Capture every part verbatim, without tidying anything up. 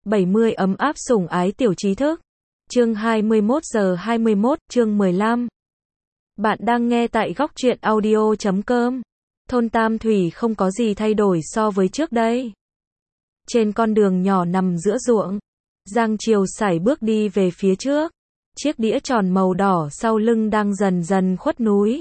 bảy mươi ấm áp sủng ái tiểu trí thức. Chương hai mươi mốt giờ hai mươi mốt, chương mười lăm. Bạn đang nghe tại góc truyện audio chấm com. Thôn Tam Thủy không có gì thay đổi so với trước đây. Trên con đường nhỏ nằm giữa ruộng, Giang Triều sải bước đi về phía trước. Chiếc đĩa tròn màu đỏ sau lưng đang dần dần khuất núi.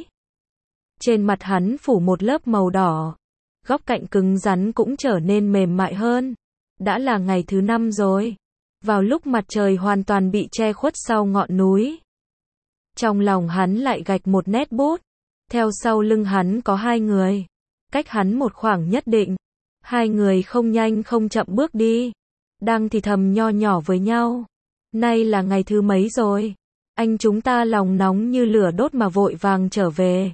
Trên mặt hắn phủ một lớp màu đỏ. Góc cạnh cứng rắn cũng trở nên mềm mại hơn. Đã là ngày thứ năm rồi. Vào lúc mặt trời hoàn toàn bị che khuất sau ngọn núi. Trong lòng hắn lại gạch một nét bút. Theo sau lưng hắn có hai người. Cách hắn một khoảng nhất định. Hai người không nhanh không chậm bước đi. Đang thì thầm nho nhỏ với nhau. Nay là ngày thứ mấy rồi? Anh chúng ta lòng nóng như lửa đốt mà vội vàng trở về.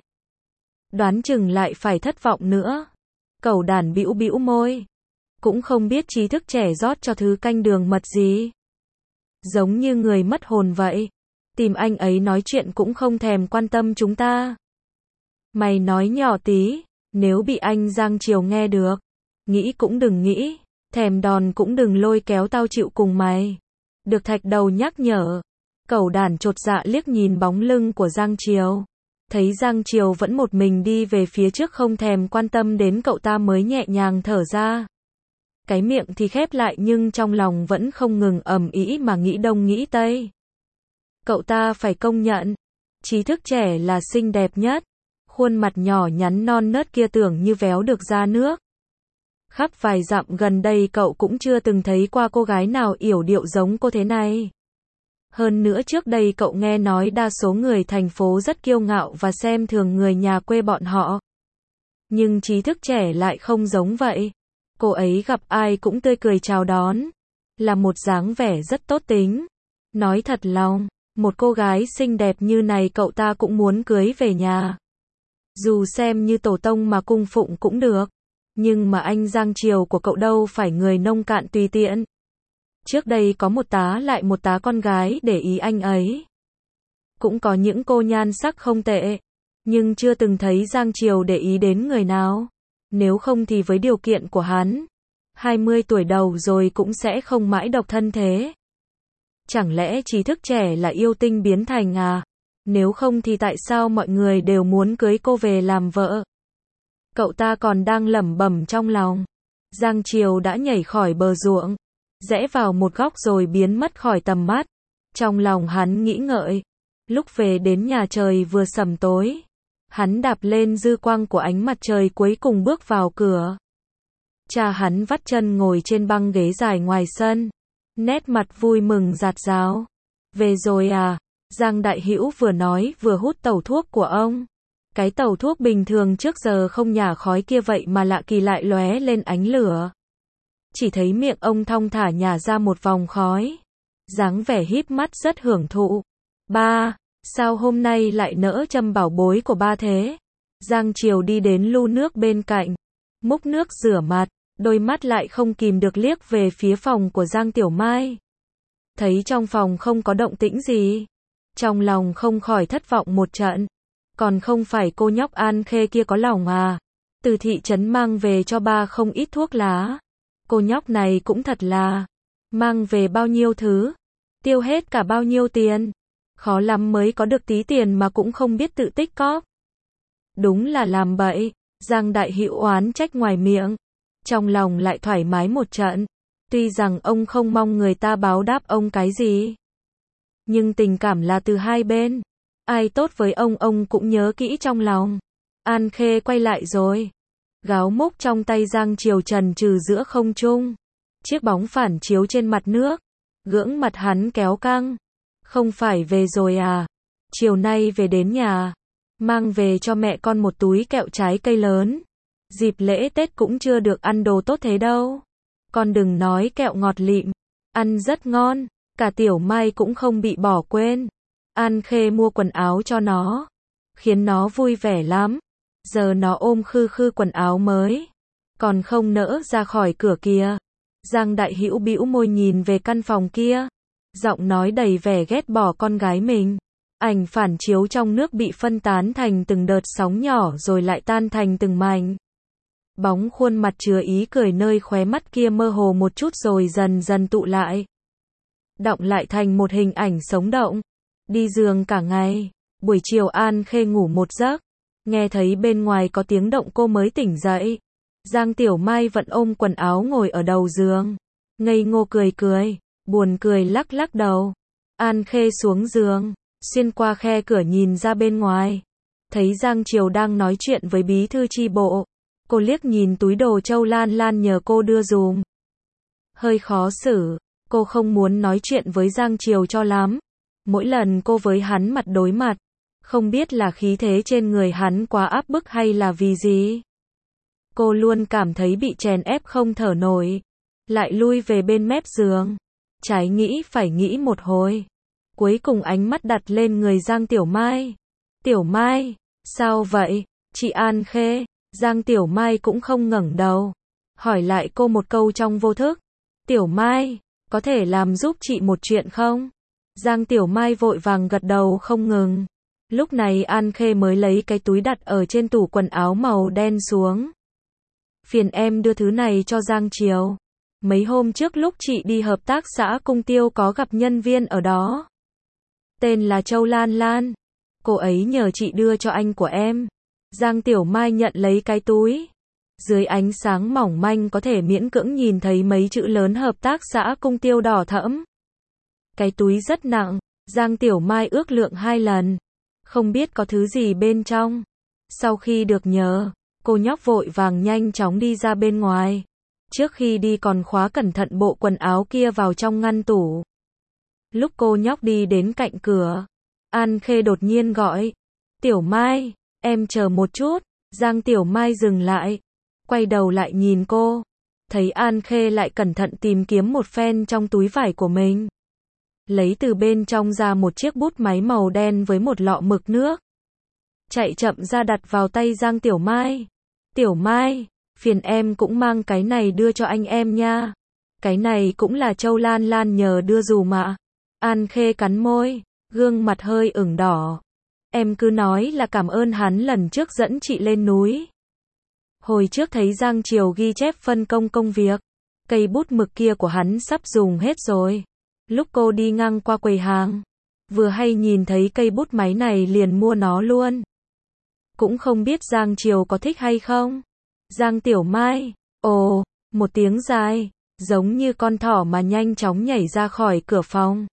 Đoán chừng lại phải thất vọng nữa. Cẩu đản bĩu bĩu môi. Cũng không biết trí thức trẻ rót cho thứ canh đường mật gì. Giống như người mất hồn vậy. Tìm anh ấy nói chuyện cũng không thèm quan tâm chúng ta. Mày nói nhỏ tí, nếu bị anh Giang Triều nghe được. Nghĩ cũng đừng nghĩ, thèm đòn cũng đừng lôi kéo tao chịu cùng mày. Được Thạch Đầu nhắc nhở. Cẩu đản chột dạ liếc nhìn bóng lưng của Giang Triều. Thấy Giang Triều vẫn một mình đi về phía trước không thèm quan tâm đến cậu ta mới nhẹ nhàng thở ra. Cái miệng thì khép lại nhưng trong lòng vẫn không ngừng ầm ĩ mà nghĩ đông nghĩ tây. Cậu ta phải công nhận, trí thức trẻ là xinh đẹp nhất. Khuôn mặt nhỏ nhắn non nớt kia tưởng như véo được ra nước. Khắp vài dặm gần đây cậu cũng chưa từng thấy qua cô gái nào yểu điệu giống cô thế này. Hơn nữa trước đây cậu nghe nói đa số người thành phố rất kiêu ngạo và xem thường người nhà quê bọn họ. Nhưng trí thức trẻ lại không giống vậy. Cô ấy gặp ai cũng tươi cười chào đón. Là một dáng vẻ rất tốt tính. Nói thật lòng, một cô gái xinh đẹp như này cậu ta cũng muốn cưới về nhà. Dù xem như tổ tông mà cung phụng cũng được. Nhưng mà anh Giang Triều của cậu đâu phải người nông cạn tùy tiện. Trước đây có một tá lại một tá con gái để ý anh ấy. Cũng có những cô nhan sắc không tệ. Nhưng chưa từng thấy Giang Triều để ý đến người nào. Nếu không thì với điều kiện của hắn, hai mươi tuổi đầu rồi cũng sẽ không mãi độc thân thế. Chẳng lẽ trí thức trẻ là yêu tinh biến thành à? Nếu không thì tại sao mọi người đều muốn cưới cô về làm vợ? Cậu ta còn đang lẩm bẩm trong lòng. Giang Triều đã nhảy khỏi bờ ruộng, rẽ vào một góc rồi biến mất khỏi tầm mắt. Trong lòng hắn nghĩ ngợi. Lúc về đến nhà trời vừa sẩm tối. Hắn đạp lên dư quang của ánh mặt trời cuối cùng bước vào cửa. Cha hắn vắt chân ngồi trên băng ghế dài ngoài sân. Nét mặt vui mừng rạt rào. Về rồi à? Giang Đại Hữu vừa nói vừa hút tẩu thuốc của ông. Cái tẩu thuốc bình thường trước giờ không nhả khói kia vậy mà lạ kỳ lại lóe lên ánh lửa. Chỉ thấy miệng ông thong thả nhả ra một vòng khói. Dáng vẻ híp mắt rất hưởng thụ. Ba, sao hôm nay lại nỡ châm bảo bối của ba thế? Giang Triều đi đến lu nước bên cạnh. Múc nước rửa mặt. Đôi mắt lại không kìm được liếc về phía phòng của Giang Tiểu Mai. Thấy trong phòng không có động tĩnh gì. Trong lòng không khỏi thất vọng một trận. Còn không phải cô nhóc An Khê kia có lòng à? Từ thị trấn mang về cho ba không ít thuốc lá. Cô nhóc này cũng thật là. Mang về bao nhiêu thứ? Tiêu hết cả bao nhiêu tiền? Khó lắm mới có được tí tiền mà cũng không biết tự tích cóp. Đúng là làm bậy. Giang Đại Hữu oán trách ngoài miệng. Trong lòng lại thoải mái một trận. Tuy rằng ông không mong người ta báo đáp ông cái gì. Nhưng tình cảm là từ hai bên. Ai tốt với ông ông cũng nhớ kỹ trong lòng. An Khê quay lại rồi. Gáo múc trong tay Giang Triều trần trừ giữa không trung. Chiếc bóng phản chiếu trên mặt nước. Gưỡng mặt hắn kéo căng. Không phải về rồi à? Chiều nay về đến nhà. Mang về cho mẹ con một túi kẹo trái cây lớn. Dịp lễ Tết cũng chưa được ăn đồ tốt thế đâu. Con đừng nói kẹo ngọt lịm. Ăn rất ngon. Cả Tiểu Mai cũng không bị bỏ quên. An Khê mua quần áo cho nó. Khiến nó vui vẻ lắm. Giờ nó ôm khư khư quần áo mới. Còn không nỡ ra khỏi cửa kia. Giang Đại Hữu bĩu môi nhìn về căn phòng kia. Giọng nói đầy vẻ ghét bỏ con gái mình. Ảnh phản chiếu trong nước bị phân tán thành từng đợt sóng nhỏ rồi lại tan thành từng mảnh. Bóng khuôn mặt chứa ý cười nơi khóe mắt kia mơ hồ một chút rồi dần dần tụ lại. Đọng lại thành một hình ảnh sống động. Đi giường cả ngày. Buổi chiều An Khê ngủ một giấc. Nghe thấy bên ngoài có tiếng động cô mới tỉnh dậy. Giang Tiểu Mai vẫn ôm quần áo ngồi ở đầu giường. Ngây ngô cười cười. Buồn cười lắc lắc đầu. An Khê xuống giường. Xuyên qua khe cửa nhìn ra bên ngoài. Thấy Giang Triều đang nói chuyện với bí thư chi bộ. Cô liếc nhìn túi đồ Châu Lan Lan nhờ cô đưa dùm. Hơi khó xử. Cô không muốn nói chuyện với Giang Triều cho lắm. Mỗi lần cô với hắn mặt đối mặt. Không biết là khí thế trên người hắn quá áp bức hay là vì gì. Cô luôn cảm thấy bị chèn ép không thở nổi. Lại lui về bên mép giường. Trái nghĩ phải nghĩ một hồi. Cuối cùng ánh mắt đặt lên người Giang Tiểu Mai. Tiểu Mai, sao vậy? Chị An Khê. Giang Tiểu Mai cũng không ngẩng đầu. Hỏi lại cô một câu trong vô thức. Tiểu Mai, có thể làm giúp chị một chuyện không? Giang Tiểu Mai vội vàng gật đầu không ngừng. Lúc này An Khê mới lấy cái túi đặt ở trên tủ quần áo màu đen xuống. Phiền em đưa thứ này cho Giang Triều. Mấy hôm trước lúc chị đi hợp tác xã Cung Tiêu có gặp nhân viên ở đó. Tên là Châu Lan Lan. Cô ấy nhờ chị đưa cho anh của em. Giang Tiểu Mai nhận lấy cái túi. Dưới ánh sáng mỏng manh có thể miễn cưỡng nhìn thấy mấy chữ lớn hợp tác xã Cung Tiêu đỏ thẫm. Cái túi rất nặng. Giang Tiểu Mai ước lượng hai lần. Không biết có thứ gì bên trong. Sau khi được nhờ, cô nhóc vội vàng nhanh chóng đi ra bên ngoài. Trước khi đi còn khóa cẩn thận bộ quần áo kia vào trong ngăn tủ. Lúc cô nhóc đi đến cạnh cửa, An Khê đột nhiên gọi. Tiểu Mai, em chờ một chút. Giang Tiểu Mai dừng lại. Quay đầu lại nhìn cô. Thấy An Khê lại cẩn thận tìm kiếm một phen trong túi vải của mình. Lấy từ bên trong ra một chiếc bút máy màu đen với một lọ mực nước. Chạy chậm ra đặt vào tay Giang Tiểu Mai. Tiểu Mai, phiền em cũng mang cái này đưa cho anh em nha. Cái này cũng là Châu Lan Lan nhờ đưa dù mà. An Khê cắn môi, gương mặt hơi ửng đỏ. Em cứ nói là cảm ơn hắn lần trước dẫn chị lên núi. Hồi trước thấy Giang Triều ghi chép phân công công việc. Cây bút mực kia của hắn sắp dùng hết rồi. Lúc cô đi ngang qua quầy hàng, vừa hay nhìn thấy cây bút máy này liền mua nó luôn. Cũng không biết Giang Triều có thích hay không. Giang Tiểu Mai, ồ, một tiếng dài, giống như con thỏ mà nhanh chóng nhảy ra khỏi cửa phòng.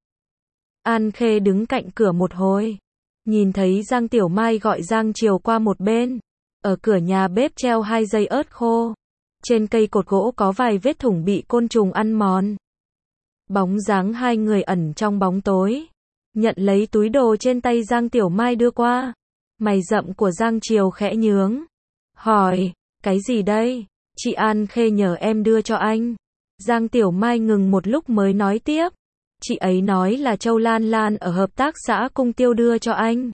An Khê đứng cạnh cửa một hồi, nhìn thấy Giang Tiểu Mai gọi Giang Triều qua một bên. Ở cửa nhà bếp treo hai dây ớt khô. Trên cây cột gỗ có vài vết thủng bị côn trùng ăn mòn. Bóng dáng hai người ẩn trong bóng tối. Nhận lấy túi đồ trên tay Giang Tiểu Mai đưa qua. Mày rậm của Giang Triều khẽ nhướng. Hỏi, cái gì đây? Chị An Khê nhờ em đưa cho anh. Giang Tiểu Mai ngừng một lúc mới nói tiếp. Chị ấy nói là Châu Lan Lan ở hợp tác xã Cung Tiêu đưa cho anh.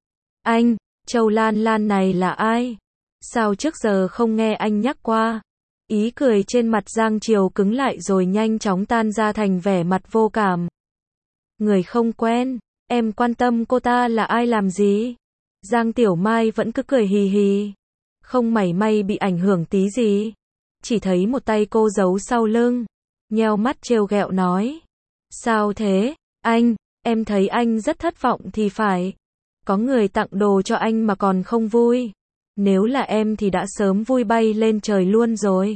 Anh, Châu Lan Lan này là ai? Sao trước giờ không nghe anh nhắc qua? Ý cười trên mặt Giang Triều cứng lại rồi nhanh chóng tan ra thành vẻ mặt vô cảm. Người không quen, em quan tâm cô ta là ai làm gì? Giang Tiểu Mai vẫn cứ cười hì hì. Không mảy may bị ảnh hưởng tí gì. Chỉ thấy một tay cô giấu sau lưng. Nheo mắt trêu ghẹo nói. Sao thế, anh, em thấy anh rất thất vọng thì phải. Có người tặng đồ cho anh mà còn không vui. Nếu là em thì đã sớm vui bay lên trời luôn rồi.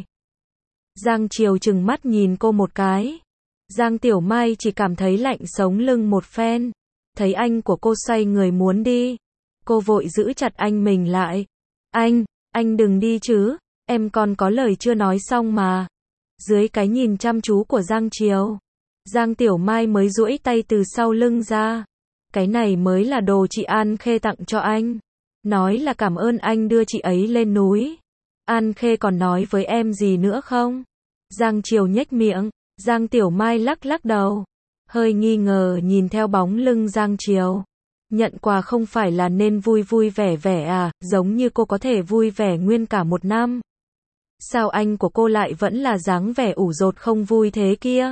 Giang Triều trừng mắt nhìn cô một cái. Giang Tiểu Mai chỉ cảm thấy lạnh sống lưng một phen. Thấy anh của cô xoay người muốn đi. Cô vội giữ chặt anh mình lại. Anh, anh đừng đi chứ. Em còn có lời chưa nói xong mà. Dưới cái nhìn chăm chú của Giang Triều, Giang Tiểu Mai mới duỗi tay từ sau lưng ra. Cái này mới là đồ chị An Khê tặng cho anh. Nói là cảm ơn anh đưa chị ấy lên núi. An Khê còn nói với em gì nữa không? Giang Triều nhếch miệng. Giang Tiểu Mai lắc lắc đầu. Hơi nghi ngờ nhìn theo bóng lưng Giang Triều. Nhận quà không phải là nên vui vui vẻ vẻ à, giống như cô có thể vui vẻ nguyên cả một năm. Sao anh của cô lại vẫn là dáng vẻ ủ rột không vui thế kia?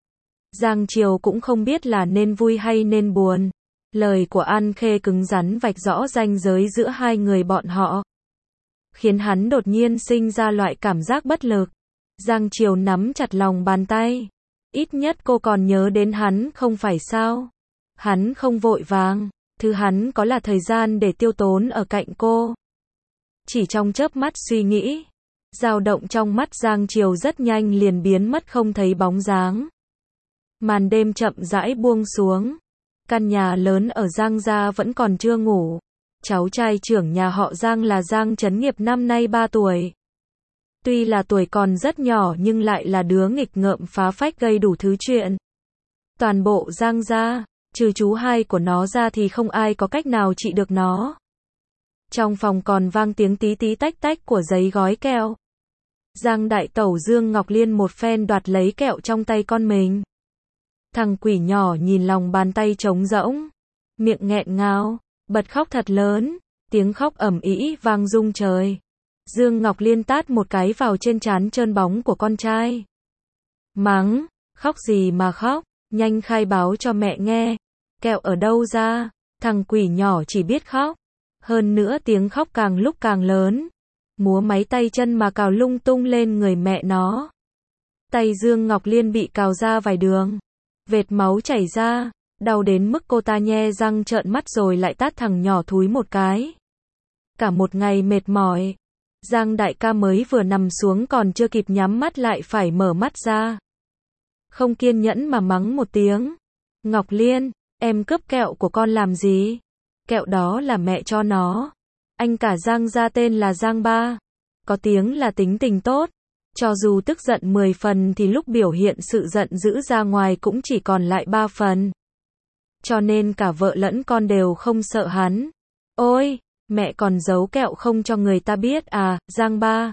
Giang Triều cũng không biết là nên vui hay nên buồn. Lời của An Khê cứng rắn vạch rõ ranh giới giữa hai người bọn họ. khiến hắn đột nhiên sinh ra loại cảm giác bất lực. Giang Triều nắm chặt lòng bàn tay. Ít nhất cô còn nhớ đến hắn không phải sao? Hắn không vội vàng, thứ hắn có là thời gian để tiêu tốn ở cạnh cô. Chỉ trong chớp mắt suy nghĩ, dao động trong mắt Giang Triều rất nhanh liền biến mất không thấy bóng dáng. Màn đêm chậm rãi buông xuống. Căn nhà lớn ở Giang gia vẫn còn chưa ngủ. Cháu trai trưởng nhà họ Giang là Giang Chấn Nghiệp năm nay ba tuổi. Tuy là tuổi còn rất nhỏ nhưng lại là đứa nghịch ngợm phá phách gây đủ thứ chuyện. Toàn bộ Giang gia, trừ chú hai của nó ra thì không ai có cách nào trị được nó. Trong phòng còn vang tiếng tí tí tách tách của giấy gói kẹo. Giang đại tẩu Dương Ngọc Liên một phen đoạt lấy kẹo trong tay con mình. Thằng quỷ nhỏ nhìn lòng bàn tay trống rỗng, miệng nghẹn ngào, bật khóc thật lớn, tiếng khóc ầm ĩ vang rung trời. Dương Ngọc Liên tát một cái vào trên trán trơn bóng của con trai. Mắng, khóc gì mà khóc, nhanh khai báo cho mẹ nghe. Kẹo ở đâu ra? Thằng quỷ nhỏ chỉ biết khóc. Hơn nữa tiếng khóc càng lúc càng lớn. Múa máy tay chân mà cào lung tung lên người mẹ nó. Tay Dương Ngọc Liên bị cào ra vài đường. Vệt máu chảy ra, đau đến mức cô ta nhe răng trợn mắt rồi lại tát thằng nhỏ thúi một cái. Cả một ngày mệt mỏi, Giang đại ca mới vừa nằm xuống còn chưa kịp nhắm mắt lại phải mở mắt ra. Không kiên nhẫn mà mắng một tiếng. Ngọc Liên, em cướp kẹo của con làm gì? Kẹo đó là mẹ cho nó. Anh cả Giang gia tên là Giang Ba. Có tiếng là tính tình tốt. Cho dù tức giận mười phần thì lúc biểu hiện sự giận dữ ra ngoài cũng chỉ còn lại ba phần. Cho nên cả vợ lẫn con đều không sợ hắn. Ôi, mẹ còn giấu kẹo không cho người ta biết à, Giang Ba.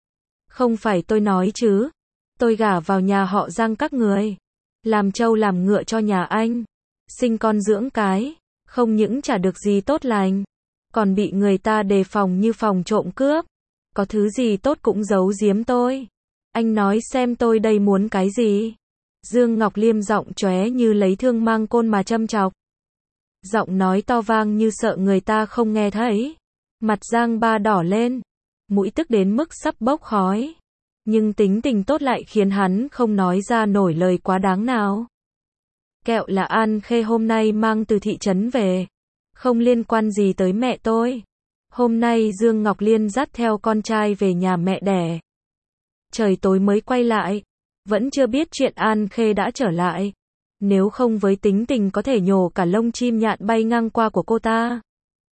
Không phải tôi nói chứ. Tôi gả vào nhà họ Giang các người. Làm trâu làm ngựa cho nhà anh. Sinh con dưỡng cái. Không những chả được gì tốt lành. Còn bị người ta đề phòng như phòng trộm cướp. Có thứ gì tốt cũng giấu giếm tôi. Anh nói xem tôi đây muốn cái gì? Dương Ngọc Liêm giọng chóe như lấy thương mang côn mà châm chọc. Giọng nói to vang như sợ người ta không nghe thấy. Mặt Giang Ba đỏ lên. Mũi tức đến mức sắp bốc khói. Nhưng tính tình tốt lại khiến hắn không nói ra nổi lời quá đáng nào. Kẹo là An Khê hôm nay mang từ thị trấn về. Không liên quan gì tới mẹ tôi. Hôm nay Dương Ngọc Liên dắt theo con trai về nhà mẹ đẻ. Trời tối mới quay lại. Vẫn chưa biết chuyện An Khê đã trở lại. Nếu không với tính tình có thể nhổ cả lông chim nhạn bay ngang qua của cô ta.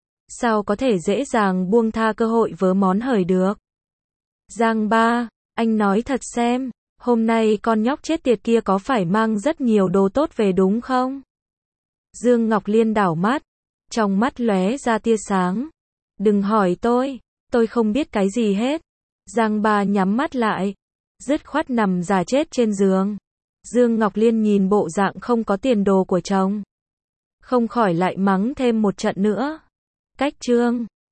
Sao có thể dễ dàng buông tha cơ hội vớ món hời được? Giang Ba, anh nói thật xem. Hôm nay con nhóc chết tiệt kia có phải mang rất nhiều đồ tốt về đúng không? Dương Ngọc Liên đảo mắt. Trong mắt lóe ra tia sáng. Đừng hỏi tôi. Tôi không biết cái gì hết. Giang Ba nhắm mắt lại. Dứt khoát nằm già chết trên giường. Dương Ngọc Liên nhìn bộ dạng không có tiền đồ của chồng. Không khỏi lại mắng thêm một trận nữa. Cách chương